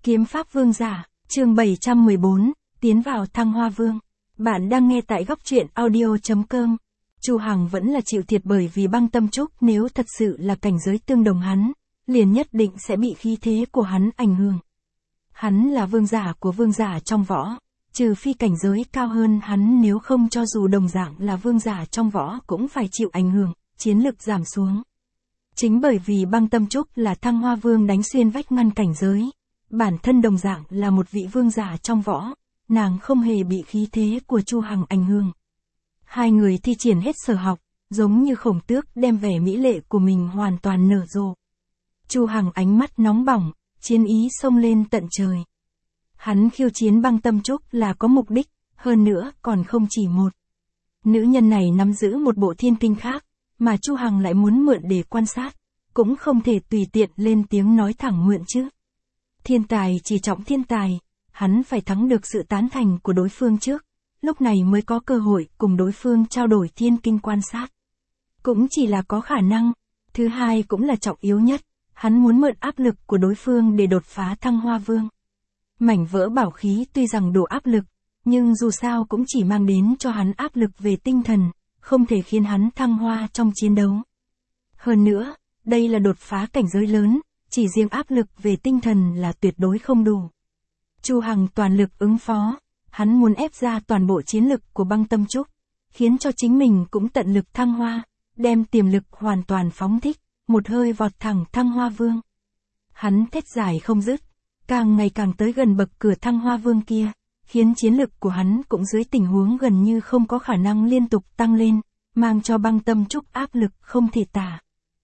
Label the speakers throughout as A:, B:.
A: Kiếm Pháp Vương Giả, chương 714, tiến vào Thăng Hoa Vương. Bạn đang nghe tại góc truyện audio.com. Chu Hằng vẫn là chịu thiệt bởi vì Băng Tâm Trúc nếu thật sự là cảnh giới tương đồng hắn, liền nhất định sẽ bị khí thế của hắn ảnh hưởng. Hắn là vương giả của vương giả trong võ, trừ phi cảnh giới cao hơn hắn, nếu không cho dù đồng dạng là vương giả trong võ cũng phải chịu ảnh hưởng, chiến lực giảm xuống. Chính bởi vì Băng Tâm Trúc là Thăng Hoa Vương đánh xuyên vách ngăn cảnh giới, bản thân đồng dạng là một vị vương giả trong võ, nàng không hề bị khí thế của Chu Hằng ảnh hưởng. Hai người thi triển hết sở học, giống như khổng tước đem vẻ mỹ lệ của mình hoàn toàn nở rộ. Chu Hằng ánh mắt nóng bỏng, chiến ý xông lên tận trời. Hắn khiêu chiến Băng Tâm Trúc là có mục đích, hơn nữa còn không chỉ một. Nữ nhân này nắm giữ một bộ thiên kinh khác, mà Chu Hằng lại muốn mượn để quan sát, cũng không thể tùy tiện lên tiếng nói thẳng mượn chứ. Thiên tài chỉ trọng thiên tài, hắn phải thắng được sự tán thành của đối phương trước, lúc này mới có cơ hội cùng đối phương trao đổi thiên kinh quan sát. Cũng chỉ là có khả năng, thứ hai cũng là trọng yếu nhất, hắn muốn mượn áp lực của đối phương để đột phá Thăng Hoa Vương. Mảnh vỡ bảo khí tuy rằng đủ áp lực, nhưng dù sao cũng chỉ mang đến cho hắn áp lực về tinh thần, không thể khiến hắn thăng hoa trong chiến đấu. Hơn nữa, đây là đột phá cảnh giới lớn, chỉ riêng áp lực về tinh thần là tuyệt đối không đủ. Chu Hằng toàn lực ứng phó, hắn muốn ép ra toàn bộ chiến lực của Băng Tâm Trúc, khiến cho chính mình cũng tận lực thăng hoa, đem tiềm lực hoàn toàn phóng thích, một hơi vọt thẳng Thăng Hoa Vương. Hắn thét dài không dứt, càng ngày càng tới gần bậc cửa Thăng Hoa Vương kia, khiến chiến lực của hắn cũng dưới tình huống gần như không có khả năng liên tục tăng lên, mang cho Băng Tâm Trúc áp lực không thể tả.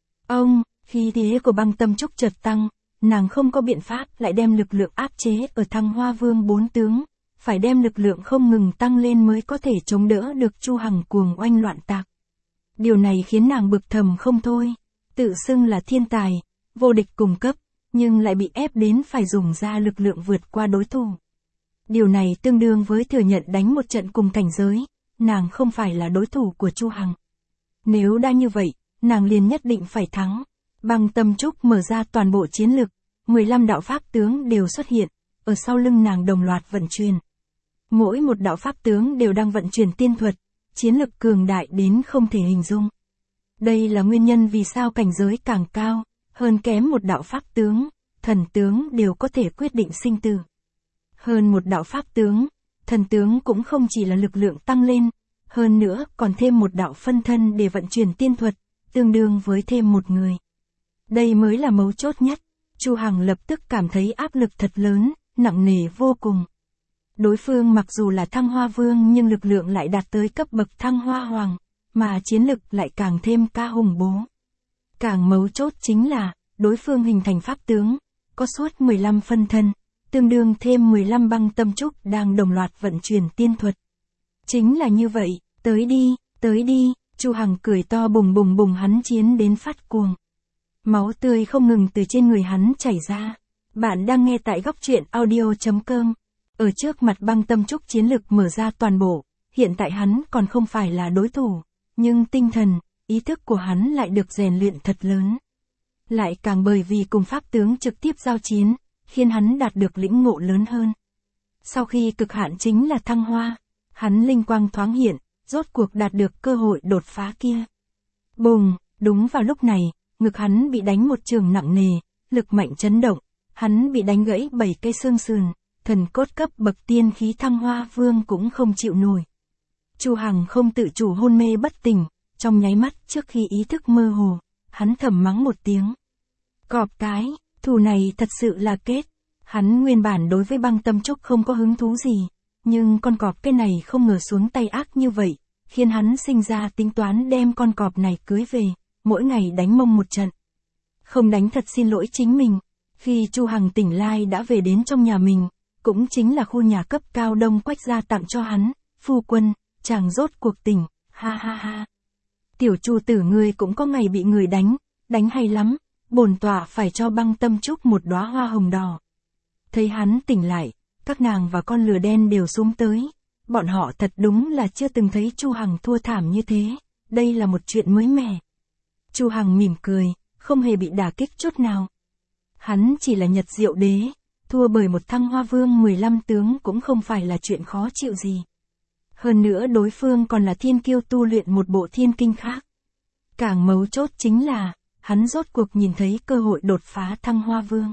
A: Khí thế của Băng Tâm Trúc chợt tăng, nàng không có biện pháp lại đem lực lượng áp chế ở Thăng Hoa Vương 4 tướng, phải đem lực lượng không ngừng tăng lên mới có thể chống đỡ được Chu Hằng cuồng oanh loạn tạc. Điều này khiến nàng bực thầm không thôi, tự xưng là thiên tài, vô địch cùng cấp, nhưng lại bị ép đến phải dùng ra lực lượng vượt qua đối thủ. Điều này tương đương với thừa nhận đánh một trận cùng cảnh giới, nàng không phải là đối thủ của Chu Hằng. Nếu đã như vậy, nàng liền nhất định phải thắng. Băng Tâm Trúc mở ra toàn bộ chiến lực, 15 đạo pháp tướng đều xuất hiện, ở sau lưng nàng đồng loạt vận chuyển. Mỗi một đạo pháp tướng đều đang vận chuyển tiên thuật, chiến lực cường đại đến không thể hình dung. Đây là nguyên nhân vì sao cảnh giới càng cao, hơn kém một đạo pháp tướng, thần tướng đều có thể quyết định sinh tử. Hơn một đạo pháp tướng, thần tướng cũng không chỉ là lực lượng tăng lên, hơn nữa còn thêm một đạo phân thân để vận chuyển tiên thuật, tương đương với thêm một người. Đây mới là mấu chốt nhất, Chu Hằng lập tức cảm thấy áp lực thật lớn, nặng nề vô cùng. Đối phương mặc dù là Thăng Hoa Vương nhưng lực lượng lại đạt tới cấp bậc Thăng Hoa Hoàng, mà chiến lực lại càng thêm ca hùng bố. Càng mấu chốt chính là, đối phương hình thành pháp tướng, có suốt 15 phân thân, tương đương thêm 15 Băng Tâm Trúc đang đồng loạt vận chuyển tiên thuật. Chính là như vậy, tới đi, Chu Hằng cười to bùng bùng bùng, hắn chiến đến phát cuồng. Máu tươi không ngừng từ trên người hắn chảy ra. Bạn đang nghe tại góc truyện audio.com. Ở trước mặt Băng Tâm Trúc chiến lực mở ra toàn bộ, hiện tại hắn còn không phải là đối thủ, nhưng tinh thần, ý thức của hắn lại được rèn luyện thật lớn. Lại càng bởi vì cùng pháp tướng trực tiếp giao chiến, khiến hắn đạt được lĩnh ngộ lớn hơn. Sau khi cực hạn chính là thăng hoa, hắn linh quang thoáng hiện, rốt cuộc đạt được cơ hội đột phá kia. Bùng, đúng vào lúc này, ngực hắn bị đánh một trường nặng nề, lực mạnh chấn động, hắn bị đánh gãy 7 cây xương sườn, thần cốt cấp bậc tiên khí Thăng Hoa Vương cũng không chịu nổi. Chu Hằng không tự chủ hôn mê bất tỉnh, trong nháy mắt trước khi ý thức mơ hồ, hắn thầm mắng một tiếng. Cọp cái, thù này thật sự là kết. Hắn nguyên bản đối với Băng Tâm Trúc không có hứng thú gì, nhưng con cọp cái này không ngờ xuống tay ác như vậy, khiến hắn sinh ra tính toán đem con cọp này cưới về, mỗi ngày đánh mông một trận. Không đánh thật xin lỗi chính mình. Khi Chu Hằng tỉnh lai đã về đến trong nhà mình, cũng chính là khu nhà cấp cao Đông Quách gia tặng cho hắn, phu quân, chàng rốt cuộc tỉnh, ha ha ha. Tiểu Chu tử ngươi cũng có ngày bị người đánh hay lắm, bổn tọa phải cho Băng Tâm Trúc một đóa hoa hồng đỏ. Thấy hắn tỉnh lại, các nàng và con lừa đen đều xuống tới, bọn họ thật đúng là chưa từng thấy Chu Hằng thua thảm như thế, đây là một chuyện mới mẻ. Chu Hằng mỉm cười, không hề bị đả kích chút nào. Hắn chỉ là Nhật Diệu Đế, thua bởi một Thăng Hoa Vương 15 tướng cũng không phải là chuyện khó chịu gì. Hơn nữa đối phương còn là thiên kiêu tu luyện một bộ thiên kinh khác. Càng mấu chốt chính là, hắn rốt cuộc nhìn thấy cơ hội đột phá Thăng Hoa Vương.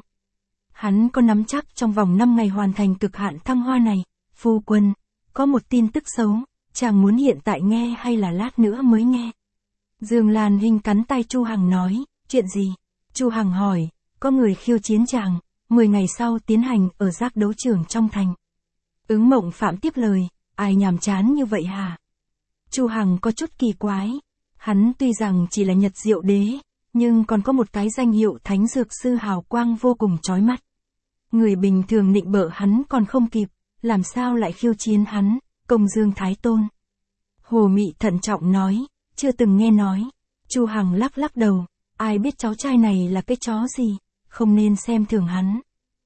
A: Hắn có nắm chắc trong vòng 5 ngày hoàn thành cực hạn thăng hoa này. Phu quân, có một tin tức xấu, chàng muốn hiện tại nghe hay là lát nữa mới nghe? Dương Lan Hinh cắn tay Chu Hằng nói, chuyện gì? Chu Hằng hỏi, có người khiêu chiến chàng, 10 ngày sau tiến hành ở giác đấu trường trong thành. Ứng Mộng Phạm tiếp lời, ai nhàm chán như vậy hả? Chu Hằng có chút kỳ quái, hắn tuy rằng chỉ là Nhật Diệu Đế, nhưng còn có một cái danh hiệu Thánh Dược Sư hào quang vô cùng chói mắt. Người bình thường nịnh bợ hắn còn không kịp, làm sao lại khiêu chiến hắn, Công Dương Thái Tôn. Hồ Mị thận trọng nói, chưa từng nghe nói. Chu Hằng lắc lắc đầu, ai biết cháu trai này là cái chó gì, không nên xem thường hắn.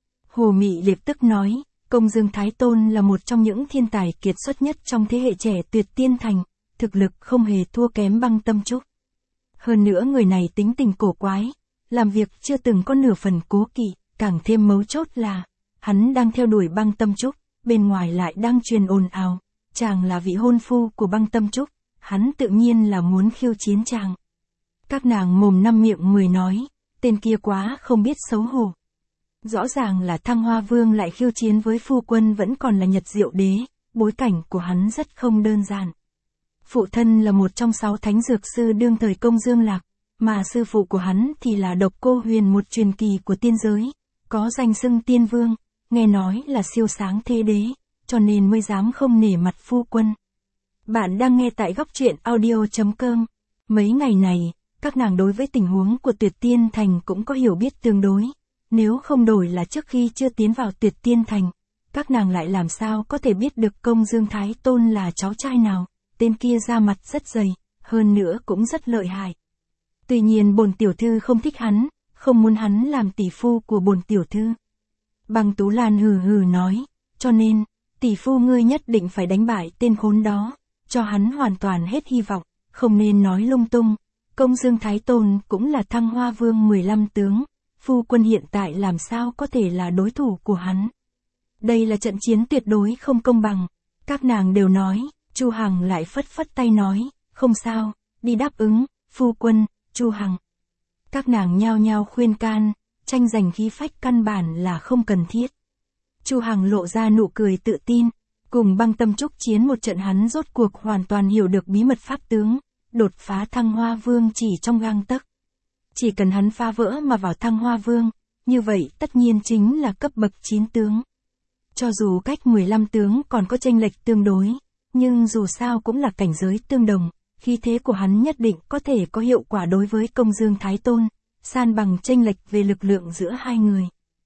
A: Hồ Mị lập tức nói, Công Dương Thái Tôn là một trong những thiên tài kiệt xuất nhất trong thế hệ trẻ Tuyệt Tiên Thành, thực lực không hề thua kém Băng Tâm Trúc. Hơn nữa người này tính tình cổ quái, làm việc chưa từng có nửa phần cố kỵ, càng thêm mấu chốt là, hắn đang theo đuổi Băng Tâm Trúc, bên ngoài lại đang truyền ồn ào, chàng là vị hôn phu của Băng Tâm Trúc, hắn tự nhiên là muốn khiêu chiến chàng. Các nàng mồm năm miệng mười nói, tên kia quá không biết xấu hổ. Rõ ràng là Thăng Hoa Vương lại khiêu chiến với phu quân vẫn còn là Nhật Diệu Đế, bối cảnh của hắn rất không đơn giản. Phụ thân là một trong 6 thánh dược sư đương thời Công Dương Lạc, mà sư phụ của hắn thì là Độc Cô Huyền, một truyền kỳ của tiên giới, có danh xưng Tiên Vương, nghe nói là siêu sáng thế đế, cho nên mới dám không nể mặt phu quân. Bạn đang nghe tại góc truyện audio.com. Mấy ngày này, các nàng đối với tình huống của Tuyệt Tiên Thành cũng có hiểu biết tương đối. Nếu không đổi là trước khi chưa tiến vào Tuyệt Tiên Thành, các nàng lại làm sao có thể biết được Công Dương Thái Tôn là cháu trai nào, tên kia da mặt rất dày, hơn nữa cũng rất lợi hại. Tuy nhiên bổn tiểu thư không thích hắn, không muốn hắn làm tỷ phu của bổn tiểu thư. Băng Tú Lan hừ hừ nói, cho nên, tỷ phu ngươi nhất định phải đánh bại tên khốn đó, cho hắn hoàn toàn hết hy vọng, không nên nói lung tung. Công Dương Thái Tôn cũng là Thăng Hoa Vương 15 tướng, phu quân hiện tại làm sao có thể là đối thủ của hắn. Đây là trận chiến tuyệt đối không công bằng. Các nàng đều nói, Chu Hằng lại phất phất tay nói, không sao, đi đáp ứng, phu quân, Chu Hằng. Các nàng nhao nhao khuyên can, tranh giành khí phách căn bản là không cần thiết. Chu Hằng lộ ra nụ cười tự tin, cùng Băng Tâm Trúc chiến một trận hắn rốt cuộc hoàn toàn hiểu được bí mật pháp tướng, đột phá Thăng Hoa Vương chỉ trong gang tấc. Chỉ cần hắn phá vỡ mà vào Thăng Hoa Vương, như vậy tất nhiên chính là cấp bậc 9 tướng. Cho dù cách 15 tướng còn có chênh lệch tương đối, nhưng dù sao cũng là cảnh giới tương đồng, khí thế của hắn nhất định có thể có hiệu quả đối với Công Dương Thái Tôn, san bằng chênh lệch về lực lượng giữa hai người.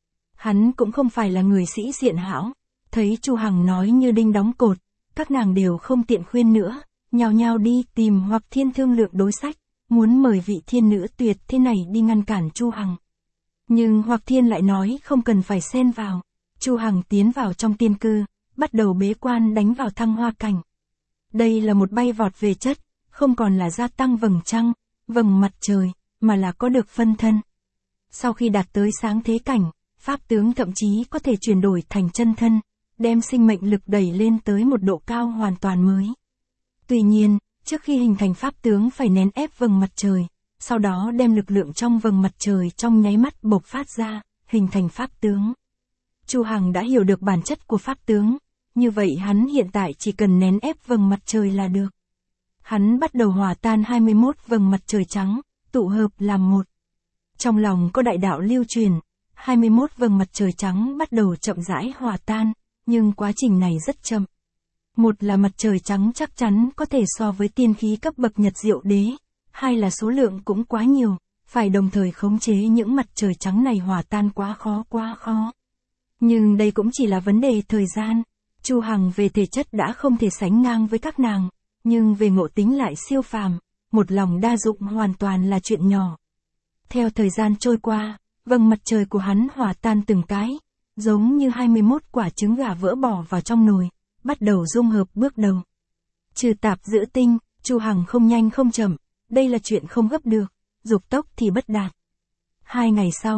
A: Hắn cũng không phải là người sĩ diện hão, thấy Chu Hằng nói như đinh đóng cột, các nàng đều không tiện khuyên nữa, nhao nhao đi tìm Hoặc Thiên thương lượng đối sách, muốn mời vị thiên nữ tuyệt thế này đi ngăn cản Chu Hằng. Nhưng Hoặc Thiên lại nói không cần phải xen vào. Chu Hằng tiến vào trong tiên cư, bắt đầu bế quan đánh vào thăng hoa cảnh. Đây là một bay vọt về chất, không còn là gia tăng vầng trăng, vầng mặt trời, mà là có được phân thân. Sau khi đạt tới sáng thế cảnh, pháp tướng thậm chí có thể chuyển đổi thành chân thân, đem sinh mệnh lực đẩy lên tới một độ cao hoàn toàn mới. Tuy nhiên, trước khi hình thành pháp tướng phải nén ép vầng mặt trời, sau đó đem lực lượng trong vầng mặt trời trong nháy mắt bộc phát ra, hình thành pháp tướng. Chu Hằng đã hiểu được bản chất của pháp tướng, như vậy hắn hiện tại chỉ cần nén ép vầng mặt trời là được. Hắn bắt đầu hòa tan 21 vầng mặt trời trắng, tụ hợp làm một. Trong lòng có đại đạo lưu truyền, 21 vầng mặt trời trắng bắt đầu chậm rãi hòa tan, nhưng quá trình này rất chậm. Một là mặt trời trắng chắc chắn có thể so với tiên khí cấp bậc Nhật Diệu Đế, hai là số lượng cũng quá nhiều, phải đồng thời khống chế những mặt trời trắng này hòa tan quá khó. Nhưng đây cũng chỉ là vấn đề thời gian. Chu Hằng về thể chất đã không thể sánh ngang với các nàng, nhưng về ngộ tính lại siêu phàm, một lòng đa dụng hoàn toàn là chuyện nhỏ. Theo thời gian trôi qua, vầng mặt trời của hắn hòa tan từng cái, giống như 21 quả trứng gà vỡ bỏ vào trong nồi, bắt đầu dung hợp bước đầu. Trừ tạp giữ tinh, Chu Hằng không nhanh không chậm, đây là chuyện không gấp được, dục tốc thì bất đạt. 2 ngày sau,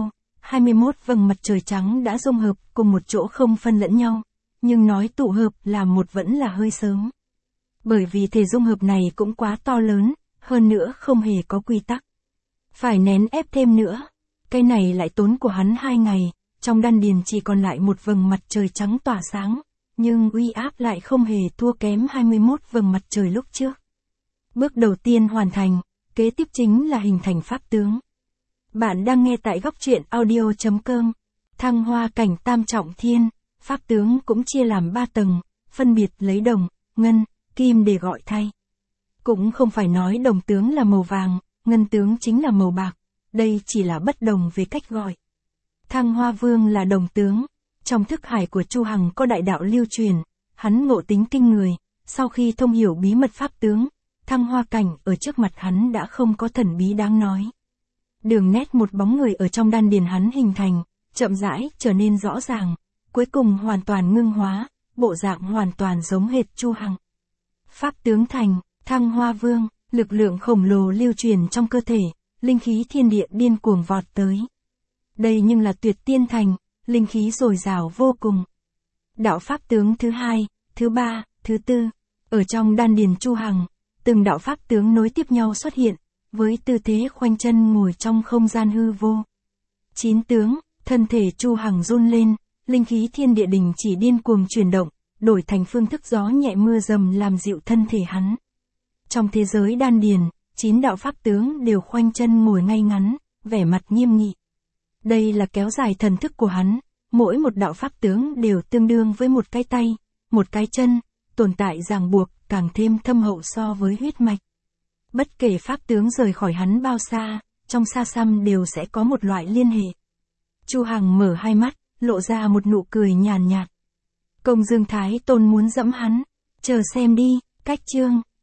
A: 21 vầng mặt trời trắng đã dung hợp cùng một chỗ không phân lẫn nhau, nhưng nói tụ hợp là một vẫn là hơi sớm. Bởi vì thể dung hợp này cũng quá to lớn, hơn nữa không hề có quy tắc. Phải nén ép thêm nữa. Cái này lại tốn của hắn 2 ngày, trong đan điền chỉ còn lại một vầng mặt trời trắng tỏa sáng, nhưng uy áp lại không hề thua kém 21 vầng mặt trời lúc trước. Bước đầu tiên hoàn thành, kế tiếp chính là hình thành pháp tướng. Bạn đang nghe tại góc truyện audio.com. Thăng hoa cảnh tam trọng thiên, pháp tướng cũng chia làm 3 tầng, phân biệt lấy đồng, ngân, kim để gọi thay. Cũng không phải nói đồng tướng là màu vàng, ngân tướng chính là màu bạc, đây chỉ là bất đồng về cách gọi. Thăng Hoa Vương là đồng tướng, trong thức hải của Chu Hằng có đại đạo lưu truyền, hắn ngộ tính kinh người, sau khi thông hiểu bí mật pháp tướng, thăng hoa cảnh ở trước mặt hắn đã không có thần bí đáng nói. Đường nét một bóng người ở trong đan điền hắn hình thành, chậm rãi trở nên rõ ràng, cuối cùng hoàn toàn ngưng hóa, bộ dạng hoàn toàn giống hệt Chu Hằng. Pháp tướng thành, Thăng Hoa Vương, lực lượng khổng lồ lưu truyền trong cơ thể, linh khí thiên địa điên cuồng vọt tới. Đây nhưng là tuyệt tiên thành, linh khí dồi dào vô cùng. Đạo pháp tướng thứ 2, thứ 3, thứ 4, ở trong đan điền Chu Hằng, từng đạo pháp tướng nối tiếp nhau xuất hiện, với tư thế khoanh chân ngồi trong không gian hư vô. 9 tướng, thân thể Chu Hằng run lên, linh khí thiên địa đình chỉ điên cuồng chuyển động, đổi thành phương thức gió nhẹ mưa rầm làm dịu thân thể hắn. Trong thế giới đan điền, 9 đạo pháp tướng đều khoanh chân ngồi ngay ngắn, vẻ mặt nghiêm nghị. Đây là kéo dài thần thức của hắn, mỗi một đạo pháp tướng đều tương đương với một cái tay, một cái chân, tồn tại ràng buộc, càng thêm thâm hậu so với huyết mạch. Bất kể pháp tướng rời khỏi hắn bao xa, trong xa xăm đều sẽ có một loại liên hệ. Chu Hằng mở hai mắt, lộ ra một nụ cười nhàn nhạt. Công Dương Thái Tôn muốn dẫm hắn, chờ xem đi, cách chương.